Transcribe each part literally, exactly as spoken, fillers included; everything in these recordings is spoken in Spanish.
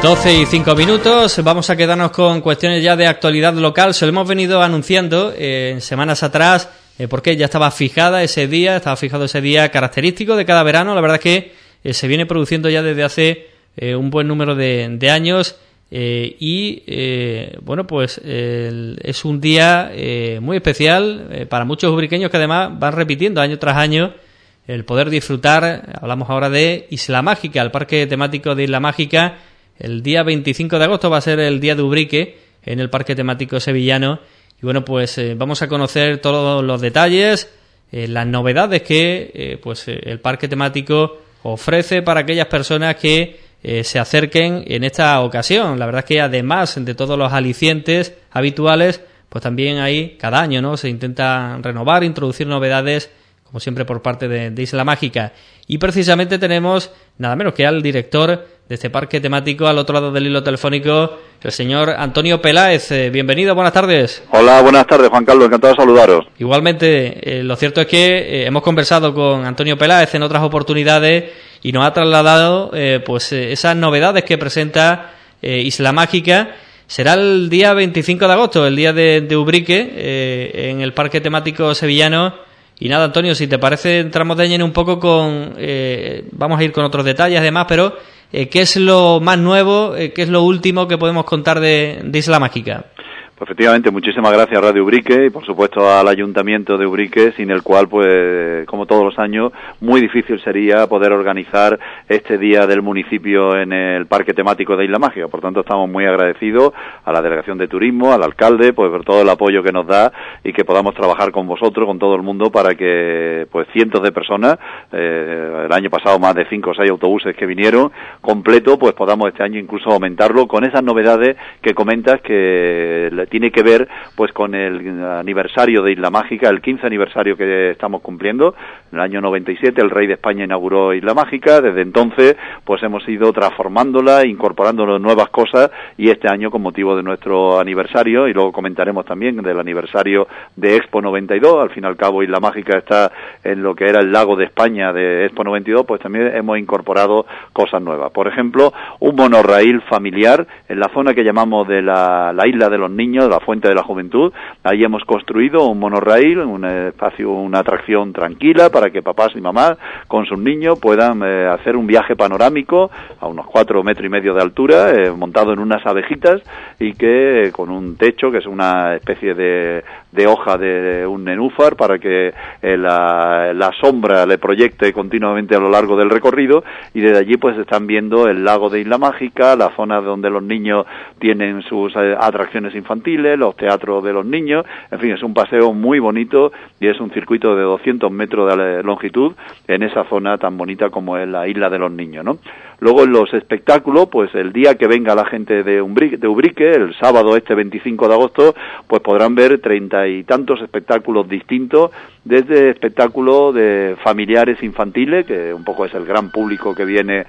doce y cinco minutos, vamos a quedarnos con cuestiones ya de actualidad local. Se lo hemos venido anunciando eh, en semanas atrás, eh, porque ya estaba fijada ese día, estaba fijado ese día característico de cada verano. La verdad es que eh, se viene produciendo ya desde hace eh, un buen número de, de años eh, y, eh, bueno, pues eh, es un día eh, muy especial eh, para muchos ubriqueños que además van repitiendo año tras año el poder disfrutar. Hablamos ahora de Isla Mágica, el parque temático de Isla Mágica. El día veinticinco de agosto va a ser el día de Ubrique en el Parque Temático Sevillano. Y bueno, pues eh, vamos a conocer todos los detalles, eh, las novedades que eh, pues eh, el Parque Temático ofrece para aquellas personas que eh, se acerquen en esta ocasión. La verdad es que además de todos los alicientes habituales, pues también hay cada año, ¿no? Se intenta renovar, introducir novedades, como siempre por parte de, de Isla Mágica. Y precisamente tenemos nada menos que al director de este parque temático al otro lado del hilo telefónico, el señor Antonio Peláez. Eh, bienvenido, buenas tardes. Hola, buenas tardes, Juan Carlos, encantado de saludaros. Igualmente, eh, lo cierto es que eh, hemos conversado con Antonio Peláez en otras oportunidades y nos ha trasladado eh, pues eh, esas novedades que presenta eh, Isla Mágica. Será el día veinticinco de agosto, el día de, de Ubrique, eh, en el parque temático sevillano. Y nada, Antonio, si te parece, entramos de lleno un poco con... Eh, vamos a ir con otros detalles además, pero eh, ¿qué es lo más nuevo, eh, qué es lo último que podemos contar de, de Isla Mágica? Pues efectivamente, muchísimas gracias a Radio Ubrique y por supuesto al Ayuntamiento de Ubrique, sin el cual, pues, como todos los años, muy difícil sería poder organizar este día del municipio en el Parque Temático de Isla Mágica. Por tanto, estamos muy agradecidos a la Delegación de Turismo, al alcalde, pues por todo el apoyo que nos da y que podamos trabajar con vosotros, con todo el mundo, para que, pues, cientos de personas, eh, el año pasado más de cinco o seis autobuses que vinieron, completo, pues podamos este año incluso aumentarlo con esas novedades que comentas que tiene que ver pues con el aniversario de Isla Mágica, el quince aniversario que estamos cumpliendo. En el año noventa y siete el rey de España inauguró Isla Mágica. Desde entonces pues hemos ido transformándola, incorporando nuevas cosas, y este año, con motivo de nuestro aniversario, y luego comentaremos también del aniversario de Expo noventa y dos, al fin y al cabo Isla Mágica está en lo que era el lago de España de Expo noventa y dos, pues también hemos incorporado cosas nuevas. Por ejemplo, un monorraíl familiar en la zona que llamamos de la, la Isla de los Niños, de la Fuente de la Juventud. Ahí hemos construido un monorraíl, un espacio, una atracción tranquila para que papás y mamás con sus niños puedan eh, hacer un viaje panorámico a unos cuatro metros y medio de altura, eh, montado en unas abejitas, y que eh, con un techo que es una especie de, de hoja de un nenúfar para que eh, la, la sombra le proyecte continuamente a lo largo del recorrido, y desde allí pues están viendo el lago de Isla Mágica, la zona donde los niños tienen sus eh, atracciones infantiles, los teatros de los niños. En fin, es un paseo muy bonito y es un circuito de doscientos metros de longitud en esa zona tan bonita como es la Isla de los Niños, ¿no? Luego, en los espectáculos, pues el día que venga la gente de Ubrique, de Ubrique, el sábado este veinticinco de agosto, pues podrán ver treinta y tantos espectáculos distintos, desde espectáculos de familiares infantiles, que un poco es el gran público que viene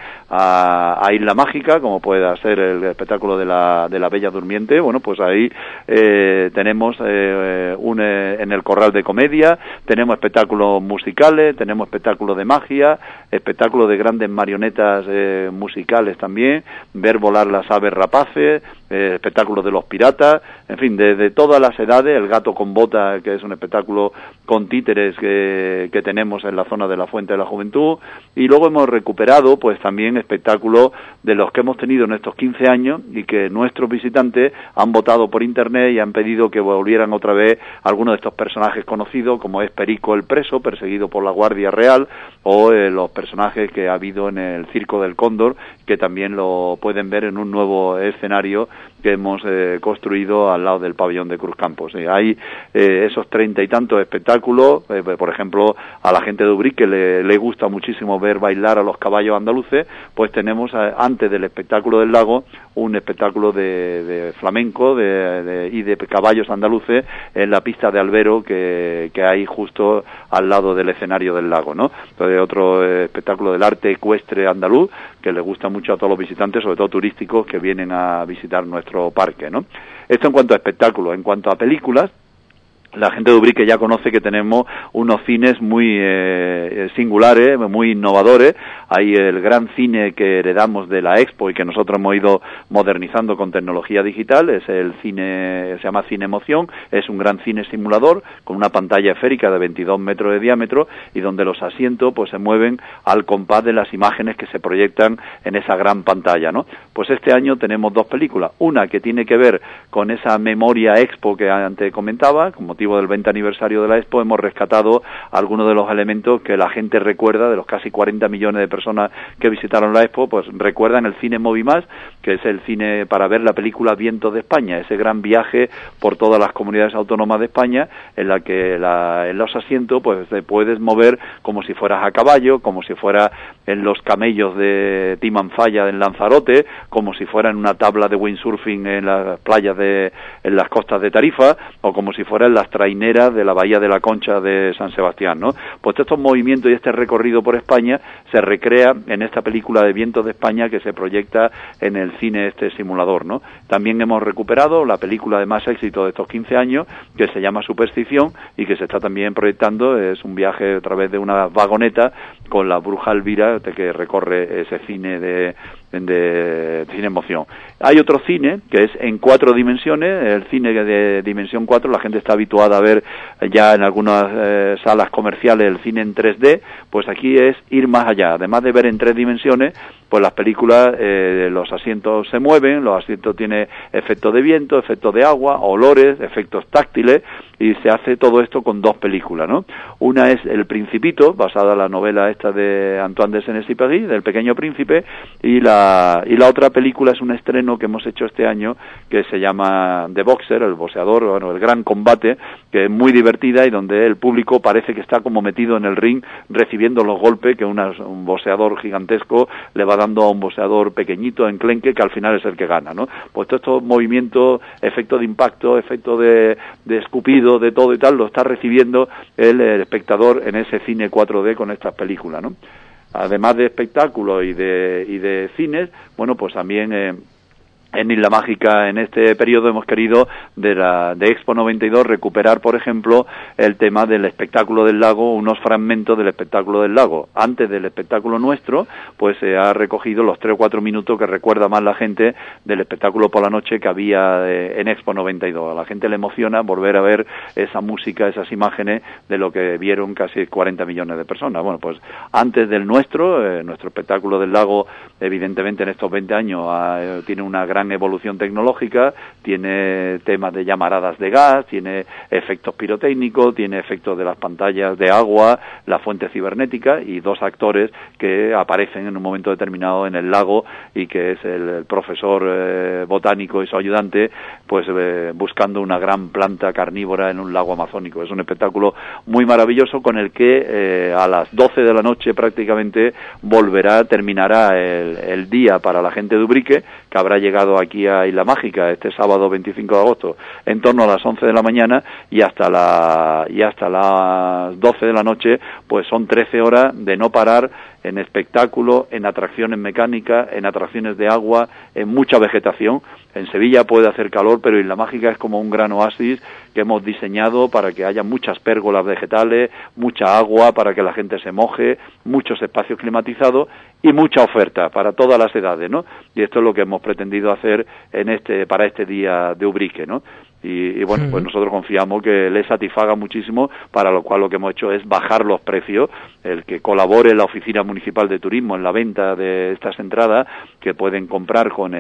a, a Isla Mágica, como puede ser el espectáculo de la, de la Bella Durmiente. Bueno, pues ahí eh, tenemos eh, un, eh, en el Corral de Comedia, tenemos espectáculos musicales, tenemos espectáculos de magia, espectáculos de grandes marionetas eh, musicales también, ver volar las aves rapaces, eh, espectáculos de los piratas, en fin, de, de todas las edades, el gato con bota, que es un espectáculo con títeres que, que tenemos en la zona de la Fuente de la Juventud, y luego hemos recuperado pues también espectáculos de los que hemos tenido en estos quince años y que nuestros visitantes han votado por internet y han pedido que volvieran otra vez algunos de estos personajes conocidos, como es Perico el Preso, perseguido por la Guardia Real, o eh, los personajes que ha habido en el Circo del Cóndor, que también lo pueden ver en un nuevo escenario que hemos eh, construido al lado del pabellón de Cruzcampos. Y hay eh, esos treinta y tantos espectáculos, eh, por ejemplo, a la gente de Ubrique le, le gusta muchísimo ver bailar a los caballos andaluces, pues tenemos eh, antes del espectáculo del lago un espectáculo de, de flamenco de, de, y de caballos andaluces en la pista de albero que, que hay justo al lado del escenario del lago, ¿no? Entonces, otro eh, espectáculo del arte ecuestre andaluz que le gusta mucho a todos los visitantes, sobre todo turísticos que vienen a visitar nuestro parque, ¿no? Esto en cuanto a espectáculos. En cuanto a películas, La gente de Ubrique ya conoce que tenemos unos cines muy eh, singulares, muy innovadores. Hay el gran cine que heredamos de la Expo y que nosotros hemos ido modernizando con tecnología digital. Es el cine, se llama Cine Emoción. Es un gran cine simulador con una pantalla esférica de veintidós metros de diámetro y donde los asientos pues se mueven al compás de las imágenes que se proyectan en esa gran pantalla, ¿no? Pues este año tenemos dos películas. Una que tiene que ver con esa memoria Expo que antes comentaba, como motivo del veinte aniversario de la Expo, hemos rescatado algunos de los elementos que la gente recuerda, de los casi cuarenta millones de personas que visitaron la Expo, pues recuerdan el cine Movimás, que es el cine para ver la película Vientos de España, ese gran viaje por todas las comunidades autónomas de España, en la que la, en los asientos pues te puedes mover como si fueras a caballo, como si fuera en los camellos de Timanfaya en Lanzarote, como si fuera en una tabla de windsurfing en las playas de, en las costas de Tarifa, o como si fuera en las traineras de la Bahía de la Concha de San Sebastián, ¿no? Pues estos movimientos y este recorrido por España se recrea en esta película de Vientos de España que se proyecta en el cine este simulador, ¿no? También hemos recuperado la película de más éxito de estos quince años, que se llama Superstición y que se está también proyectando. Es un viaje a través de una vagoneta con la bruja Elvira que recorre ese cine de, de cine emoción. Hay otro cine que es en cuatro dimensiones, el cine de dimensión cuatro, la gente está habituada a ver ya en algunas eh, salas comerciales el cine en tres D, pues aquí es ir más allá, además de ver en tres dimensiones, pues las películas, eh, los asientos se mueven, los asientos tienen efectos de viento, efectos de agua, olores, efectos táctiles, y se hace todo esto con dos películas, ¿no? Una es El Principito, basada en la novela esta de Antoine de Saint-Exupéry, del Pequeño Príncipe, y la y la otra película es un estreno que hemos hecho este año que se llama The Boxer, el boxeador, bueno, el gran combate, que es muy divertida y donde el público parece que está como metido en el ring recibiendo los golpes que una, un boxeador gigantesco le va dando a un boxeador pequeñito, enclenque, que al final es el que gana, ¿no? Pues todos estos movimientos, efecto de impacto, efecto de, de escupido, de todo y tal, lo está recibiendo el, el espectador en ese cine cuatro D con estas películas, ¿no? Además de espectáculos y de, y de cines, bueno, pues también eh, en Isla Mágica en este periodo hemos querido de la de Expo noventa y dos recuperar, por ejemplo, el tema del espectáculo del lago, unos fragmentos del espectáculo del lago. Antes del espectáculo nuestro, pues se ha recogido los tres o cuatro minutos que recuerda más la gente del espectáculo por la noche que había de, en Expo noventa y dos. A la gente le emociona volver a ver esa música, esas imágenes de lo que vieron casi cuarenta millones de personas. Bueno, pues antes del nuestro, eh, nuestro espectáculo del lago, evidentemente en estos veinte años ha, tiene una gran evolución tecnológica, tiene temas de llamaradas de gas, tiene efectos pirotécnicos, tiene efectos de las pantallas de agua, la fuente cibernética y dos actores que aparecen en un momento determinado en el lago y que es el, el profesor eh, botánico y su ayudante, pues eh, buscando una gran planta carnívora en un lago amazónico. Es un espectáculo muy maravilloso con el que eh, a las doce de la noche prácticamente volverá, terminará el, el día para la gente de Ubrique, que habrá llegado aquí a Isla Mágica este sábado veinticinco de agosto en torno a las once de la mañana y hasta la y hasta las doce de la noche, pues son trece horas de no parar en espectáculo, en atracciones mecánicas, en atracciones de agua, en mucha vegetación. En Sevilla puede hacer calor, pero Isla Mágica es como un gran oasis que hemos diseñado para que haya muchas pérgolas vegetales, mucha agua para que la gente se moje, muchos espacios climatizados y mucha oferta para todas las edades, ¿no? Y esto es lo que hemos pretendido hacer en este para este día de Ubrique, ¿no? Y, y bueno, pues nosotros confiamos que les satisfaga muchísimo, para lo cual lo que hemos hecho es bajar los precios, el que colabore la Oficina Municipal de Turismo en la venta de estas entradas, que pueden comprar con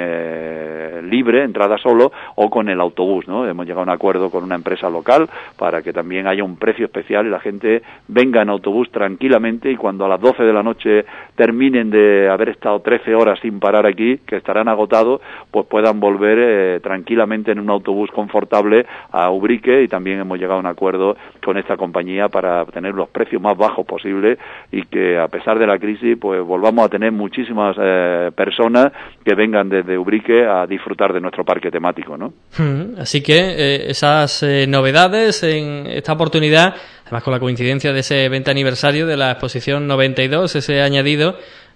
eh, libre, entrada solo, o con el autobús, ¿no? Hemos llegado a un acuerdo con una empresa local para que también haya un precio especial y la gente venga en autobús tranquilamente, y cuando a las doce de la noche terminen de haber estado trece horas sin parar aquí, que estarán agotados, pues puedan volver eh, tranquilamente en un autobús confortable a Ubrique. Y también hemos llegado a un acuerdo con esta compañía para tener los precios más bajos posibles y que a pesar de la crisis pues volvamos a tener muchísimas eh, personas que vengan desde Ubrique a disfrutar de nuestro parque temático, ¿no? Así que eh, esas eh, novedades en esta oportunidad, además con la coincidencia de ese veinte aniversario de la exposición noventa y dos, ese añadido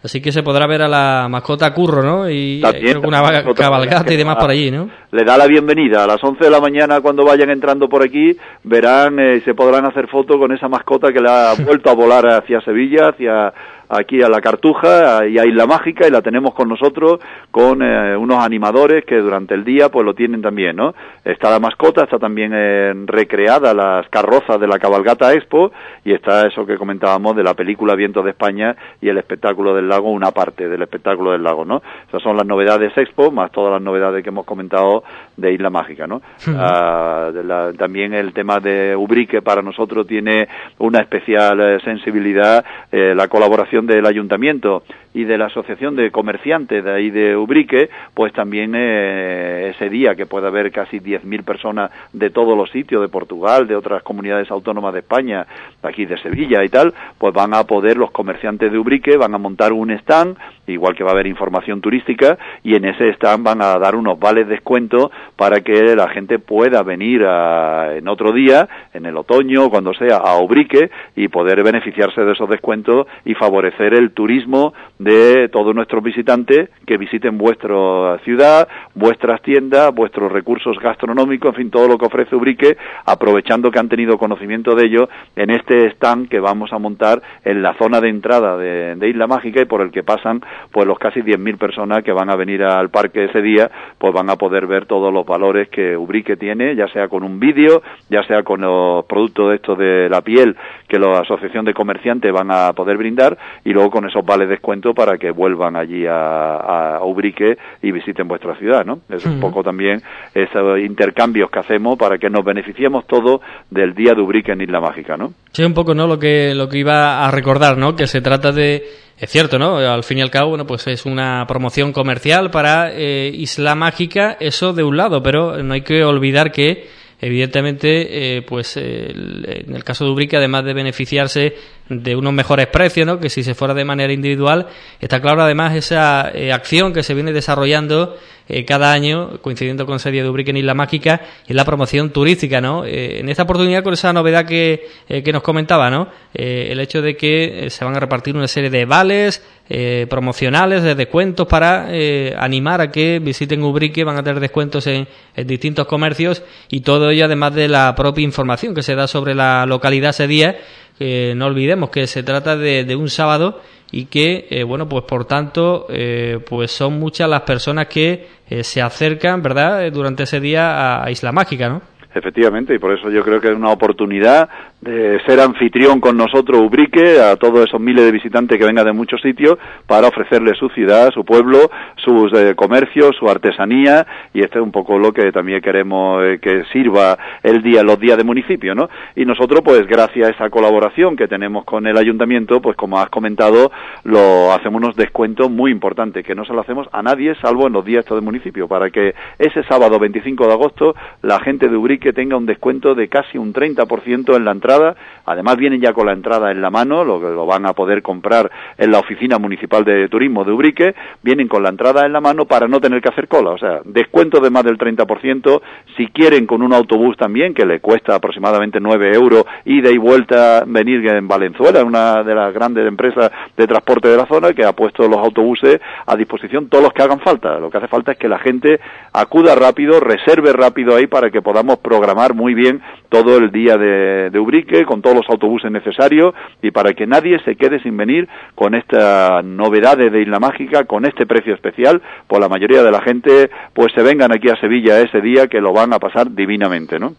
Así que se podrá ver a la mascota Curro, ¿no? Y también, creo que una cabalgata y demás por allí, ¿no? Le da la bienvenida. A las once de la mañana, cuando vayan entrando por aquí, verán y eh, se podrán hacer fotos con esa mascota que le ha vuelto a volar hacia Sevilla, hacia aquí a la Cartuja y a Isla Mágica, y la tenemos con nosotros con eh, unos animadores que durante el día pues lo tienen también, ¿no? Está la mascota, está también eh, recreada las carrozas de la Cabalgata Expo, y está eso que comentábamos de la película Vientos de España y el espectáculo del lago, una parte del espectáculo del lago, ¿no? Esas son las novedades Expo, más todas las novedades que hemos comentado de Isla Mágica, ¿no? Uh-huh. Ah, de la, también el tema de Ubrique para nosotros tiene una especial eh, sensibilidad, eh, la colaboración del Ayuntamiento y de la Asociación de Comerciantes de ahí de Ubrique, pues también eh, ese día que puede haber casi diez mil personas de todos los sitios, de Portugal, de otras comunidades autónomas de España, aquí de Sevilla y tal, pues van a poder, los comerciantes de Ubrique van a montar un stand, igual que va a haber información turística, y en ese stand van a dar unos vales de descuento para que la gente pueda venir a, en otro día, en el otoño, cuando sea, a Ubrique, y poder beneficiarse de esos descuentos y favorecer el turismo de todos nuestros visitantes que visiten vuestra ciudad, vuestras tiendas, vuestros recursos gastronómicos, en fin, todo lo que ofrece Ubrique, aprovechando que han tenido conocimiento de ello en este stand que vamos a montar en la zona de entrada de, de Isla Mágica, y por el que pasan pues los casi diez mil personas que van a venir al parque ese día, pues van a poder ver todos los valores que Ubrique tiene, ya sea con un vídeo, ya sea con los productos de estos de la piel que la Asociación de Comerciantes van a poder brindar, y luego con esos vales de descuento para que vuelvan allí a, a Ubrique y visiten vuestra ciudad, ¿no? Es un poco también esos intercambios que hacemos para que nos beneficiemos todos del día de Ubrique en Isla Mágica, ¿no? Sí, un poco, ¿no? Lo que lo que iba a recordar, ¿no? Que se trata de, es cierto, ¿no? Al fin y al cabo, bueno, pues es una promoción comercial para eh, Isla Mágica, eso de un lado, pero no hay que olvidar que evidentemente, eh, pues eh, en el caso de Ubrique, además de beneficiarse de unos mejores precios, ¿no? Que si se fuera de manera individual, está claro además esa eh, acción que se viene desarrollando eh, cada año, coincidiendo con ese día de Ubrique en Isla Mágica, y la promoción turística, ¿no? Eh, en esta oportunidad, con esa novedad que, eh, que nos comentaba, ¿no? Eh, el hecho de que eh, se van a repartir una serie de vales eh, promocionales, de descuentos para eh, animar a que visiten Ubrique, van a tener descuentos en, en distintos comercios, y todo ello además de la propia información que se da sobre la localidad ese día. Eh, no olvidemos que se trata de, de un sábado, y que eh, bueno, pues por tanto eh, pues son muchas las personas que eh, se acercan, ¿verdad?, durante ese día a, a Isla Mágica, ¿no? Efectivamente, y por eso yo creo que es una oportunidad de ser anfitrión con nosotros Ubrique a todos esos miles de visitantes que vengan de muchos sitios, para ofrecerles su ciudad, su pueblo, sus eh, comercios, su artesanía, y este es un poco lo que también queremos eh, que sirva el día, los días de municipio, ¿no? Y nosotros, pues gracias a esa colaboración que tenemos con el Ayuntamiento, pues como has comentado, lo hacemos unos descuentos muy importantes, que no se lo hacemos a nadie salvo en los días estos de municipio, para que ese sábado veinticinco de agosto la gente de Ubrique que tenga un descuento de casi un treinta por ciento en la entrada. Además vienen ya con la entrada en la mano, lo que lo van a poder comprar en la Oficina Municipal de Turismo de Ubrique, vienen con la entrada en la mano para no tener que hacer cola, o sea, descuento de más del treinta por ciento, si quieren con un autobús también, que le cuesta aproximadamente nueve euros, ida y vuelta, venir en Valenzuela, una de las grandes empresas de transporte de la zona, que ha puesto los autobuses a disposición, todos los que hagan falta. Lo que hace falta es que la gente acuda rápido, reserve rápido ahí, para que podamos programar muy bien todo el día de, de Ubrique, con todos los autobuses necesarios, y para que nadie se quede sin venir con estas novedades de Isla Mágica, con este precio especial, pues la mayoría de la gente pues se vengan aquí a Sevilla ese día, que lo van a pasar divinamente, ¿no?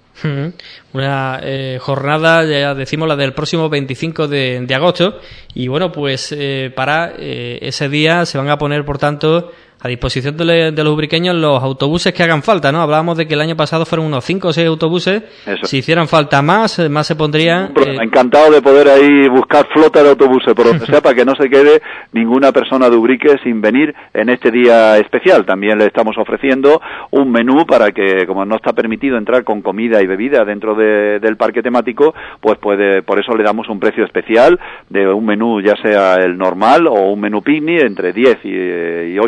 Una eh, jornada, ya decimos, la del próximo veinticinco de, de agosto, y bueno, pues eh, para eh, ese día se van a poner, por tanto, a disposición de, de los ubriqueños los autobuses que hagan falta, ¿no? Hablábamos de que el año pasado fueron unos cinco o seis autobuses. Eso. Si hicieran falta más, más se pondrían... Eh... Encantado de poder ahí buscar flota de autobuses, por donde sea, para que no se quede ninguna persona de Ubrique sin venir en este día especial. También le estamos ofreciendo un menú para que, como no está permitido entrar con comida y bebida dentro de, del parque temático, pues puede, por eso le damos un precio especial de un menú, ya sea el normal o un menú picnic, entre diez y, y ocho coma cinco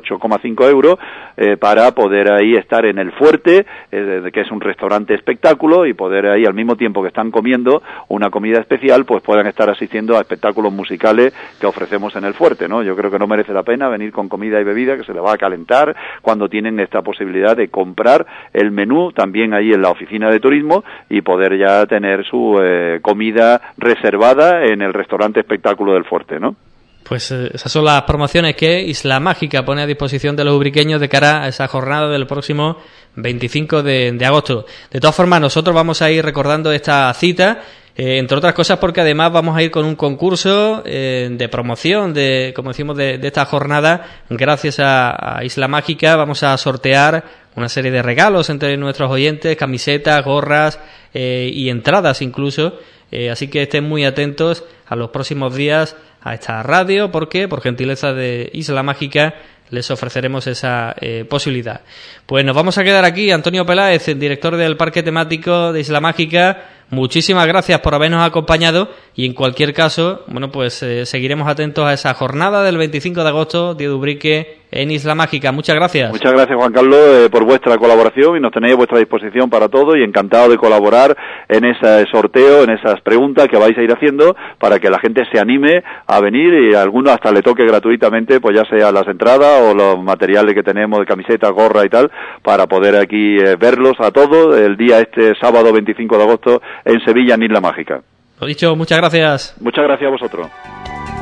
cinco euros, eh, para poder ahí estar en el Fuerte, eh, que es un restaurante espectáculo, y poder ahí, al mismo tiempo que están comiendo una comida especial, pues puedan estar asistiendo a espectáculos musicales que ofrecemos en el Fuerte, ¿no? Yo creo que no merece la pena venir con comida y bebida, que se le va a calentar, cuando tienen esta posibilidad de comprar el menú también ahí en la oficina de turismo y poder ya tener su eh, comida reservada en el restaurante espectáculo del Fuerte, ¿no? Pues eh, esas son las promociones que Isla Mágica pone a disposición de los ubriqueños de cara a esa jornada del próximo veinticinco de, de agosto. De todas formas, nosotros vamos a ir recordando esta cita, eh, entre otras cosas porque además vamos a ir con un concurso eh, de promoción, de como decimos, de, de esta jornada. Gracias a, a Isla Mágica vamos a sortear una serie de regalos entre nuestros oyentes, camisetas, gorras eh, y entradas incluso. Eh, así que estén muy atentos a los próximos días a esta radio, porque por gentileza de Isla Mágica les ofreceremos esa eh, posibilidad. Pues nos vamos a quedar aquí. Antonio Peláez, el director del Parque Temático de Isla Mágica, muchísimas gracias por habernos acompañado y en cualquier caso, bueno, pues eh, seguiremos atentos a esa jornada del veinticinco de agosto de Ubrique en Isla Mágica. Muchas gracias. Muchas gracias, Juan Carlos, eh, por vuestra colaboración, y nos tenéis a vuestra disposición para todo, y encantado de colaborar en ese sorteo, en esas preguntas que vais a ir haciendo para que la gente se anime a venir, y a algunos hasta le toque gratuitamente, pues ya sea las entradas o los materiales que tenemos de camisetas, gorra y tal, para poder aquí eh, verlos a todos el día este sábado veinticinco de agosto en Sevilla, en Isla Mágica. Lo dicho, muchas gracias. Muchas gracias a vosotros.